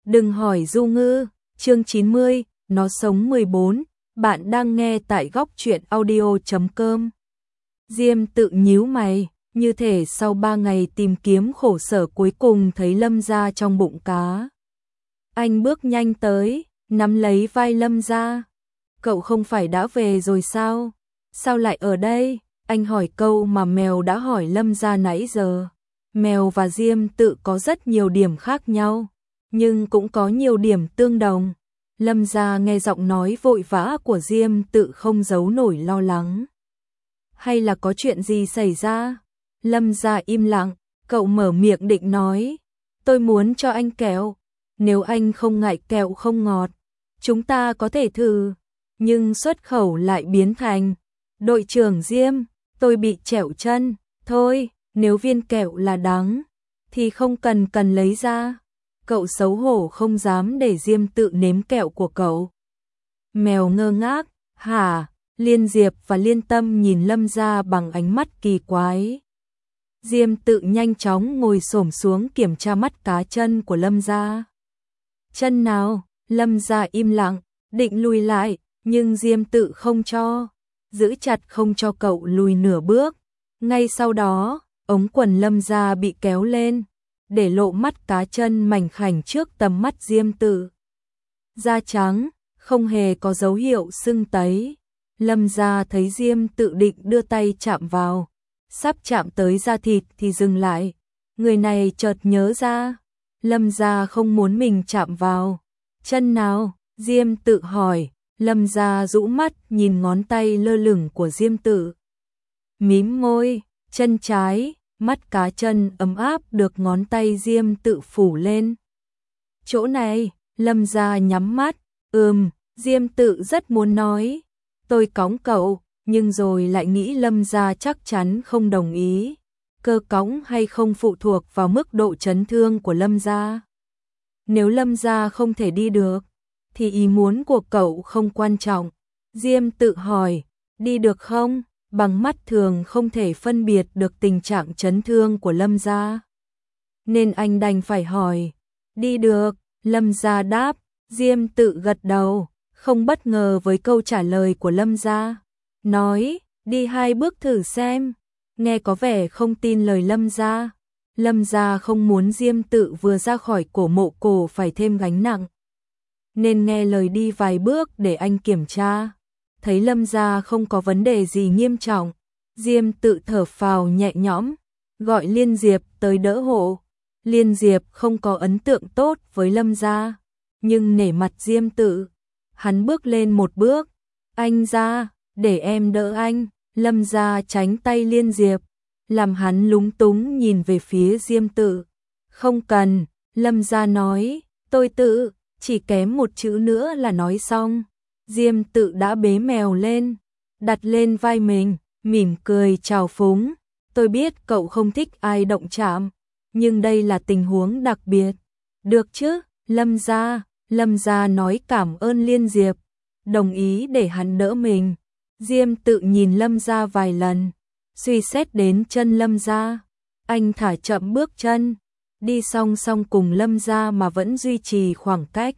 Đừng hỏi Du Ngư, chương 90, nó sống 14, bạn đang nghe tại góc truyện audio.com. Diêm Tự nhíu mày, như thể sau 3 ngày tìm kiếm khổ sở cuối cùng thấy Lâm Gia trong bụng cá. Anh bước nhanh tới, nắm lấy vai Lâm Gia. Cậu không phải đã về rồi sao? Sao lại ở đây? Anh hỏi câu mà mèo đã hỏi Lâm Gia nãy giờ. Mèo và Diêm Tự có rất nhiều điểm khác nhau, nhưng cũng có nhiều điểm tương đồng. Lâm Gia nghe giọng nói vội vã của Diêm Tự không giấu nổi lo lắng. Hay là có chuyện gì xảy ra? Lâm Gia im lặng, cậu mở miệng định nói. Tôi muốn cho anh kẹo, nếu anh không ngại kẹo không ngọt, chúng ta có thể thử. Nhưng xuất khẩu lại biến thành, đội trưởng Diêm, tôi bị trẹo chân, thôi, nếu viên kẹo là đắng, thì không cần lấy ra. Cậu xấu hổ không dám để Diêm Tự nếm kẹo của cậu. Mèo ngơ ngác, hả? Liên Diệp và Liên Tâm nhìn Lâm Gia bằng ánh mắt kỳ quái. Diêm Tự nhanh chóng ngồi xổm xuống kiểm tra mắt cá chân của Lâm Gia. Chân nào? Lâm Gia im lặng, định lùi lại, nhưng Diêm Tự không cho, giữ chặt không cho cậu lùi nửa bước. Ngay sau đó, ống quần Lâm Gia bị kéo lên, để lộ mắt cá chân mảnh khảnh trước tầm mắt Diêm Tự. Da trắng, không hề có dấu hiệu sưng tấy. Lâm Gia thấy Diêm Tự định đưa tay chạm vào, sắp chạm tới da thịt thì dừng lại. Người này chợt nhớ ra, Lâm Gia không muốn mình chạm vào. Chân nào? Diêm Tự hỏi. Lâm Gia rũ mắt nhìn ngón tay lơ lửng của Diêm Tự. Mím môi, chân trái, mắt cá chân ấm áp được ngón tay Diêm Tự phủ lên. Chỗ này, Lâm Gia nhắm mắt, Diêm Tự rất muốn nói. Tôi cõng cậu, nhưng rồi lại nghĩ Lâm Gia chắc chắn không đồng ý. Cơ cõng hay không phụ thuộc vào mức độ chấn thương của Lâm Gia. Nếu Lâm Gia không thể đi được, thì ý muốn của cậu không quan trọng. Diêm Tự hỏi, đi được không? Bằng mắt thường không thể phân biệt được tình trạng chấn thương của Lâm Gia, nên anh đành phải hỏi. Đi được, Lâm Gia đáp. Diêm Tự gật đầu, không bất ngờ với câu trả lời của Lâm Gia. Nói, đi 2 bước thử xem. Nghe có vẻ không tin lời Lâm Gia. Lâm Gia không muốn Diêm Tự vừa ra khỏi cổ mộ cổ phải thêm gánh nặng, nên nghe lời đi vài bước để anh kiểm tra. Thấy Lâm Gia không có vấn đề gì nghiêm trọng, Diêm Tự thở phào nhẹ nhõm, gọi Liên Diệp tới đỡ hộ. Liên Diệp không có ấn tượng tốt với Lâm Gia, nhưng nể mặt Diêm Tự, hắn bước lên một bước. Anh ra, để em đỡ anh. Lâm Gia tránh tay Liên Diệp, làm hắn lúng túng nhìn về phía Diêm Tự. Không cần, Lâm Gia nói, tôi tự, chỉ kém một chữ nữa là nói xong. Diêm Tự đã bế mèo lên, đặt lên vai mình, mỉm cười chào phúng. Tôi biết cậu không thích ai động chạm, nhưng đây là tình huống đặc biệt. Được chứ, Lâm Gia. Lâm Gia nói cảm ơn Liên Diệp, đồng ý để hắn đỡ mình. Diêm Tự nhìn Lâm Gia vài lần, suy xét đến chân Lâm Gia. Anh thả chậm bước chân, đi song song cùng Lâm Gia mà vẫn duy trì khoảng cách.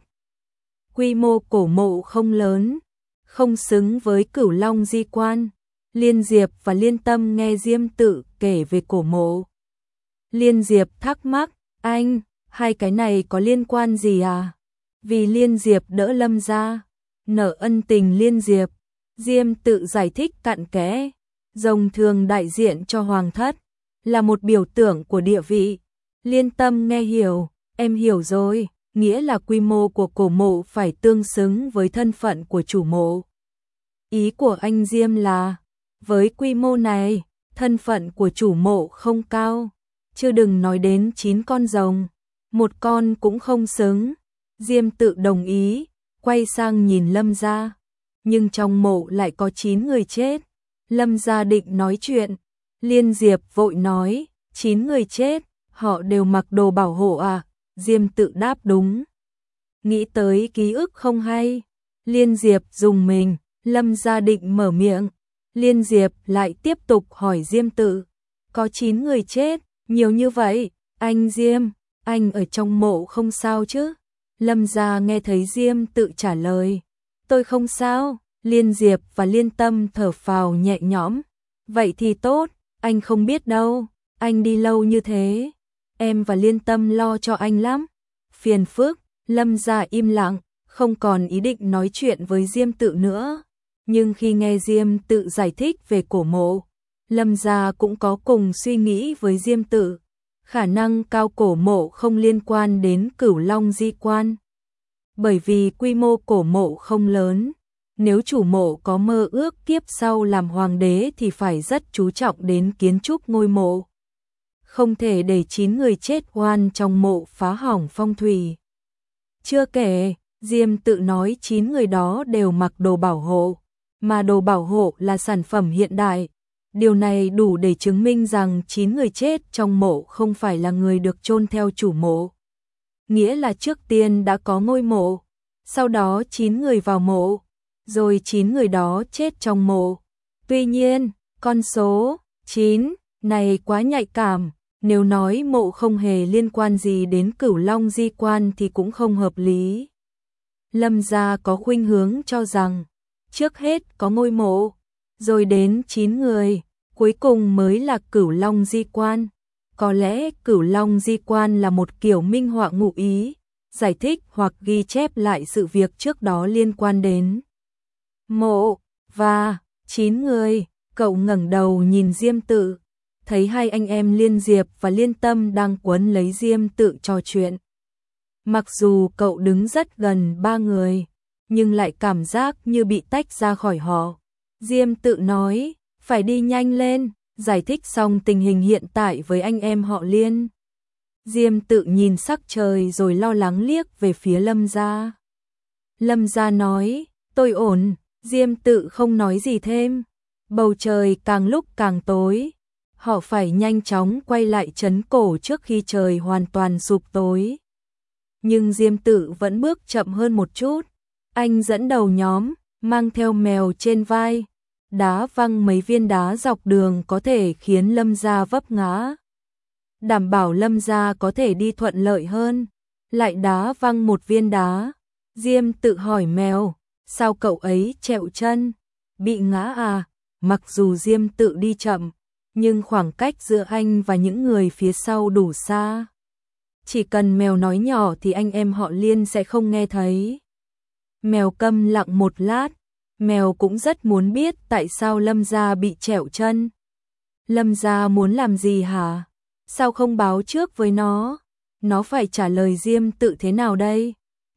Quy mô cổ mộ không lớn, không xứng với Cửu Long Di Quan. Liên Diệp và Liên Tâm nghe Diêm Tự kể về cổ mộ. Liên Diệp thắc mắc, anh, hai cái này có liên quan gì à? Vì Liên Diệp đỡ Lâm Gia, nợ ân tình Liên Diệp. Diêm Tự giải thích cặn kẽ, rồng thường đại diện cho hoàng thất, là một biểu tượng của địa vị. Liên Tâm nghe hiểu, em hiểu rồi, nghĩa là quy mô của cổ mộ phải tương xứng với thân phận của chủ mộ. Ý của anh Diêm là, với quy mô này, thân phận của chủ mộ không cao, chứ đừng nói đến 9 con rồng, một con cũng không xứng. Diêm Tự đồng ý, quay sang nhìn Lâm Gia. Nhưng trong mộ lại có 9 người chết. Lâm Gia định nói chuyện, Liên Diệp vội nói, 9 người chết, họ đều mặc đồ bảo hộ à? Diêm Tự đáp đúng. Nghĩ tới ký ức không hay. Liên Diệp dùng mình, Lâm Gia định mở miệng. Liên Diệp lại tiếp tục hỏi Diêm Tự, có 9 người chết, nhiều như vậy, anh Diêm, anh ở trong mộ không sao chứ? Lâm Gia nghe thấy Diêm Tự trả lời, tôi không sao. Liên Diệp và Liên Tâm thở phào nhẹ nhõm, vậy thì tốt, anh không biết đâu, anh đi lâu như thế, em và Liên Tâm lo cho anh lắm. Phiền phức. Lâm Gia im lặng, không còn ý định nói chuyện với Diêm Tự nữa. Nhưng khi nghe Diêm Tự giải thích về cổ mộ, Lâm Gia cũng có cùng suy nghĩ với Diêm Tự. Khả năng cao cổ mộ không liên quan đến Cửu Long Di Quan. Bởi vì quy mô cổ mộ không lớn, nếu chủ mộ có mơ ước kiếp sau làm hoàng đế thì phải rất chú trọng đến kiến trúc ngôi mộ. Không thể để 9 người chết oan trong mộ phá hỏng phong thủy. Chưa kể, Diêm Tự nói 9 người đó đều mặc đồ bảo hộ, mà đồ bảo hộ là sản phẩm hiện đại. Điều này đủ để chứng minh rằng 9 người chết trong mộ không phải là người được chôn theo chủ mộ. Nghĩa là trước tiên đã có ngôi mộ, sau đó 9 người vào mộ, rồi 9 người đó chết trong mộ. Tuy nhiên, con số 9 này quá nhạy cảm, nếu nói mộ không hề liên quan gì đến Cửu Long Di Quan thì cũng không hợp lý. Lâm Gia có khuynh hướng cho rằng, trước hết có ngôi mộ, rồi đến 9 người, cuối cùng mới là Cửu Long Di Quan. Có lẽ Cửu Long Di Quan là một kiểu minh họa ngụ ý, giải thích hoặc ghi chép lại sự việc trước đó liên quan đến mộ và 9 người. Cậu ngẩng đầu nhìn Diêm Tự, thấy hai anh em Liên Diệp và Liên Tâm đang quấn lấy Diêm Tự trò chuyện. Mặc dù cậu đứng rất gần 3 người, nhưng lại cảm giác như bị tách ra khỏi họ. Diêm Tự nói, phải đi nhanh lên, giải thích xong tình hình hiện tại với anh em họ Liên. Diêm Tự nhìn sắc trời rồi lo lắng liếc về phía Lâm Gia. Lâm Gia nói, tôi ổn. Diêm Tự không nói gì thêm. Bầu trời càng lúc càng tối. Họ phải nhanh chóng quay lại trấn cổ trước khi trời hoàn toàn sụp tối. Nhưng Diêm Tự vẫn bước chậm hơn một chút. Anh dẫn đầu nhóm, mang theo mèo trên vai. Đá văng mấy viên đá dọc đường có thể khiến Lâm Gia vấp ngã. Đảm bảo Lâm Gia có thể đi thuận lợi hơn. Lại đá văng một viên đá. Diêm Tự hỏi mèo, sao cậu ấy trẹo chân? Bị ngã à? Mặc dù Diêm Tự đi chậm, nhưng khoảng cách giữa anh và những người phía sau đủ xa. Chỉ cần mèo nói nhỏ thì anh em họ Liên sẽ không nghe thấy. Mèo câm lặng một lát, mèo cũng rất muốn biết tại sao Lâm Gia bị trẹo chân. Lâm Gia muốn làm gì hả? Sao không báo trước với nó? Nó phải trả lời Diêm Tự thế nào đây?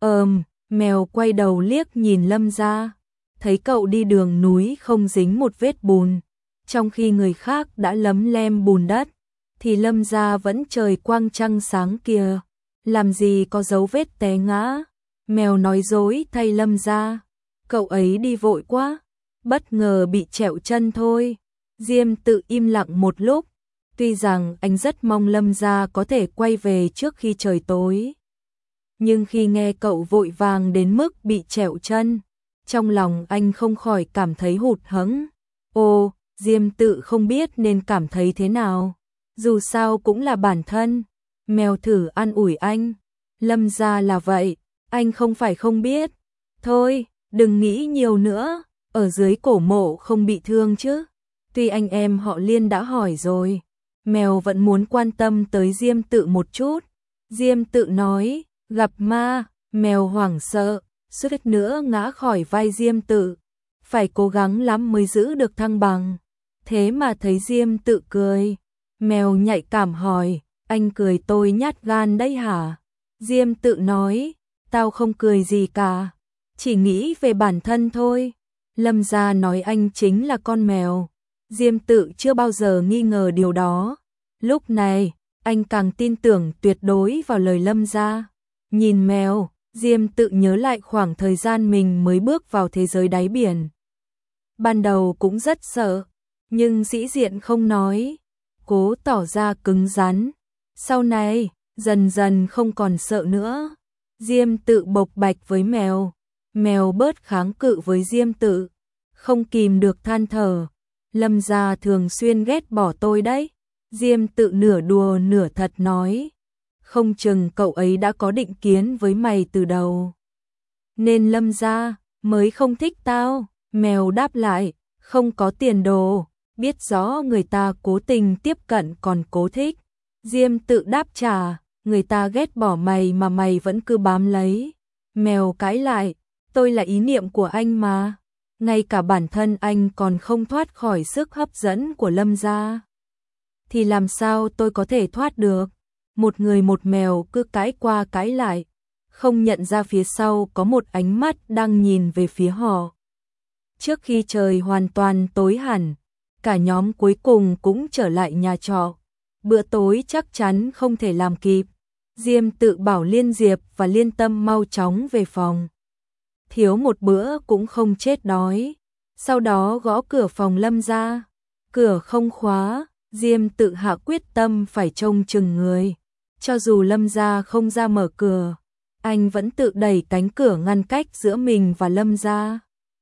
Mèo quay đầu liếc nhìn Lâm Gia, thấy cậu đi đường núi không dính một vết bùn, trong khi người khác đã lấm lem bùn đất, thì Lâm Gia vẫn trời quang trăng sáng kìa, làm gì có dấu vết té ngã. Mèo nói dối thay Lâm Gia, cậu ấy đi vội quá, bất ngờ bị trẹo chân thôi. Diêm Tự im lặng một lúc, tuy rằng anh rất mong Lâm Gia có thể quay về trước khi trời tối. Nhưng khi nghe cậu vội vàng đến mức bị trẹo chân, trong lòng anh không khỏi cảm thấy hụt hẫng. Ồ, Diêm Tự không biết nên cảm thấy thế nào. Dù sao cũng là bản thân. Mèo thử an ủi anh. Lâm Gia là vậy, anh không phải không biết. Thôi, đừng nghĩ nhiều nữa, ở dưới cổ mộ không bị thương chứ. Tuy anh em họ Liên đã hỏi rồi, mèo vẫn muốn quan tâm tới Diêm Tự một chút. Diêm Tự nói, gặp ma. Mèo hoảng sợ, suýt nữa ngã khỏi vai Diêm Tự. Phải cố gắng lắm mới giữ được thăng bằng. Thế mà thấy Diêm Tự cười. Mèo nhạy cảm hỏi, anh cười tôi nhát gan đấy hả? Diêm Tự nói, tao không cười gì cả, chỉ nghĩ về bản thân thôi. Lâm Gia nói anh chính là con mèo. Diêm Tự chưa bao giờ nghi ngờ điều đó. Lúc này, anh càng tin tưởng tuyệt đối vào lời Lâm Gia. Nhìn mèo, Diêm Tự nhớ lại khoảng thời gian mình mới bước vào thế giới đáy biển. Ban đầu cũng rất sợ, nhưng sĩ diện không nói, cố tỏ ra cứng rắn. Sau này, dần dần không còn sợ nữa. Diêm Tự bộc bạch với mèo, mèo bớt kháng cự với Diêm Tự, không kìm được than thở. Lâm Gia thường xuyên ghét bỏ tôi đấy. Diêm Tự nửa đùa nửa thật nói, không chừng cậu ấy đã có định kiến với mày từ đầu. Nên Lâm gia mới không thích tao. Mèo đáp lại, không có tiền đồ, biết rõ người ta cố tình tiếp cận còn cố thích. Diêm Tự đáp trả, người ta ghét bỏ mày mà mày vẫn cứ bám lấy. Mèo cãi lại, tôi là ý niệm của anh mà. Ngay cả bản thân anh còn không thoát khỏi sức hấp dẫn của Lâm gia. Thì làm sao tôi có thể thoát được? Một người một mèo cứ cãi qua cãi lại, không nhận ra phía sau có một ánh mắt đang nhìn về phía họ. Trước khi trời hoàn toàn tối hẳn, cả nhóm cuối cùng cũng trở lại nhà trọ. Bữa tối chắc chắn không thể làm kịp. Diêm Tự bảo Liên Diệp và Liên Tâm mau chóng về phòng. Thiếu một bữa cũng không chết đói. Sau đó gõ cửa phòng Lâm gia. Cửa không khóa, Diêm Tự hạ quyết tâm phải trông chừng người. Cho dù Lâm gia không ra mở cửa, anh vẫn tự đẩy cánh cửa ngăn cách giữa mình và Lâm gia.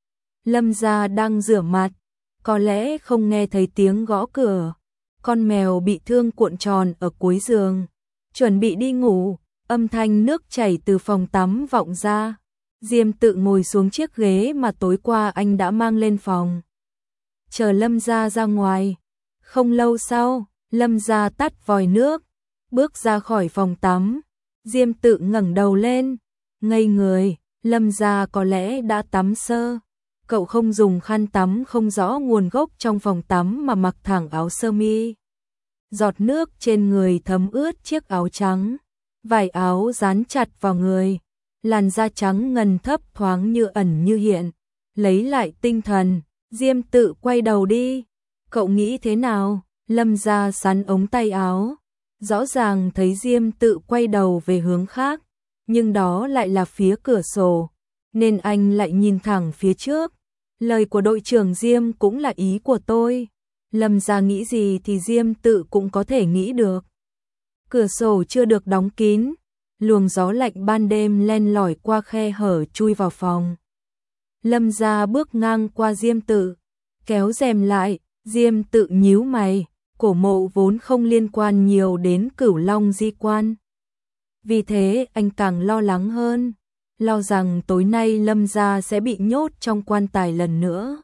Lâm gia đang rửa mặt, có lẽ không nghe thấy tiếng gõ cửa. Con mèo bị thương cuộn tròn ở cuối giường, chuẩn bị đi ngủ, âm thanh nước chảy từ phòng tắm vọng ra. Diêm Tự ngồi xuống chiếc ghế mà tối qua anh đã mang lên phòng. Chờ Lâm gia ra ngoài. Không lâu sau, Lâm gia tắt vòi nước, bước ra khỏi phòng tắm. Diêm Tự ngẩng đầu lên, ngây người, Lâm gia có lẽ đã tắm sơ. Cậu không dùng khăn tắm không rõ nguồn gốc trong phòng tắm mà mặc thẳng áo sơ mi. Giọt nước trên người thấm ướt chiếc áo trắng, vải áo dán chặt vào người, làn da trắng ngần thấp thoáng như ẩn như hiện. Lấy lại tinh thần, Diêm Tự quay đầu đi. Cậu nghĩ thế nào? Lâm gia sắn ống tay áo, rõ ràng thấy Diêm Tự quay đầu về hướng khác, nhưng đó lại là phía cửa sổ, nên anh lại nhìn thẳng phía trước. Lời của đội trưởng Diêm cũng là ý của tôi. Lâm gia nghĩ gì thì Diêm Tự cũng có thể nghĩ được. Cửa sổ chưa được đóng kín, luồng gió lạnh ban đêm len lỏi qua khe hở chui vào phòng. Lâm gia bước ngang qua Diêm Tự, kéo rèm lại. Diêm Tự nhíu mày, cổ mộ vốn không liên quan nhiều đến Cửu Long Di Quan. Vì thế anh càng lo lắng hơn, lo rằng tối nay Lâm gia sẽ bị nhốt trong quan tài lần nữa.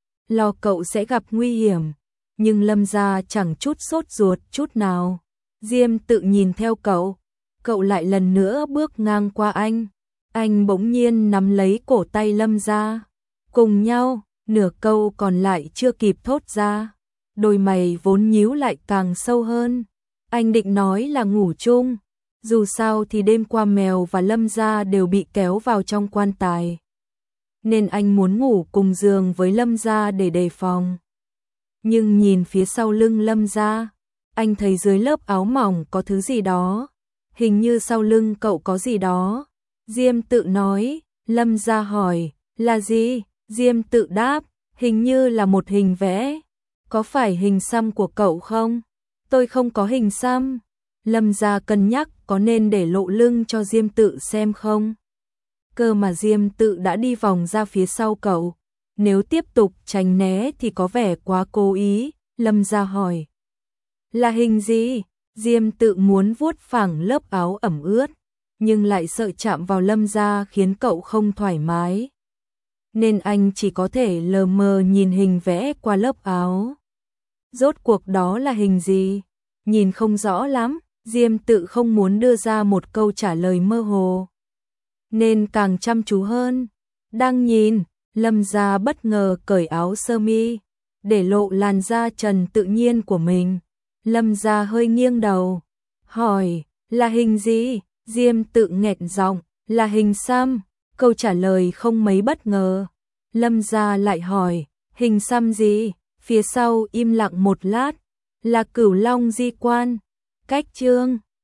Lo cậu sẽ gặp nguy hiểm, nhưng Lâm gia chẳng chút sốt ruột chút nào. Diêm Tự nhìn theo cậu lại lần nữa bước ngang qua anh. Anh bỗng nhiên nắm lấy cổ tay Lâm gia, cùng nhau. Nửa câu còn lại chưa kịp thốt ra, đôi mày vốn nhíu lại càng sâu hơn. Anh định nói là ngủ chung, dù sao thì đêm qua mèo và Lâm gia đều bị kéo vào trong quan tài, nên anh muốn ngủ cùng giường với Lâm gia để đề phòng. Nhưng nhìn phía sau lưng Lâm gia, anh thấy dưới lớp áo mỏng có thứ gì đó, hình như sau lưng cậu có gì đó. Diêm Tự nói. Lâm gia hỏi, là gì? Diêm Tự đáp, hình như là một hình vẽ. Có phải hình xăm của cậu không? Tôi không có hình xăm. Lâm gia cân nhắc có nên để lộ lưng cho Diêm Tự xem không? Cơ mà Diêm Tự đã đi vòng ra phía sau cậu. Nếu tiếp tục tránh né thì có vẻ quá cố ý. Lâm gia hỏi, là hình gì? Diêm Tự muốn vuốt phẳng lớp áo ẩm ướt, nhưng lại sợ chạm vào Lâm gia khiến cậu không thoải mái, nên anh chỉ có thể lờ mờ nhìn hình vẽ qua lớp áo. Rốt cuộc đó là hình gì? Nhìn không rõ lắm. Diêm Tự không muốn đưa ra một câu trả lời mơ hồ, nên càng chăm chú hơn. Đang nhìn, Lâm gia bất ngờ cởi áo sơ mi, để lộ làn da trần tự nhiên của mình. Lâm gia hơi nghiêng đầu, hỏi, là hình gì? Diêm Tự nghẹn giọng, là hình xăm. Câu trả lời không mấy bất ngờ. Lâm gia lại hỏi, hình xăm gì? Phía sau im lặng một lát, là Cửu Long Di Quan. Cách chương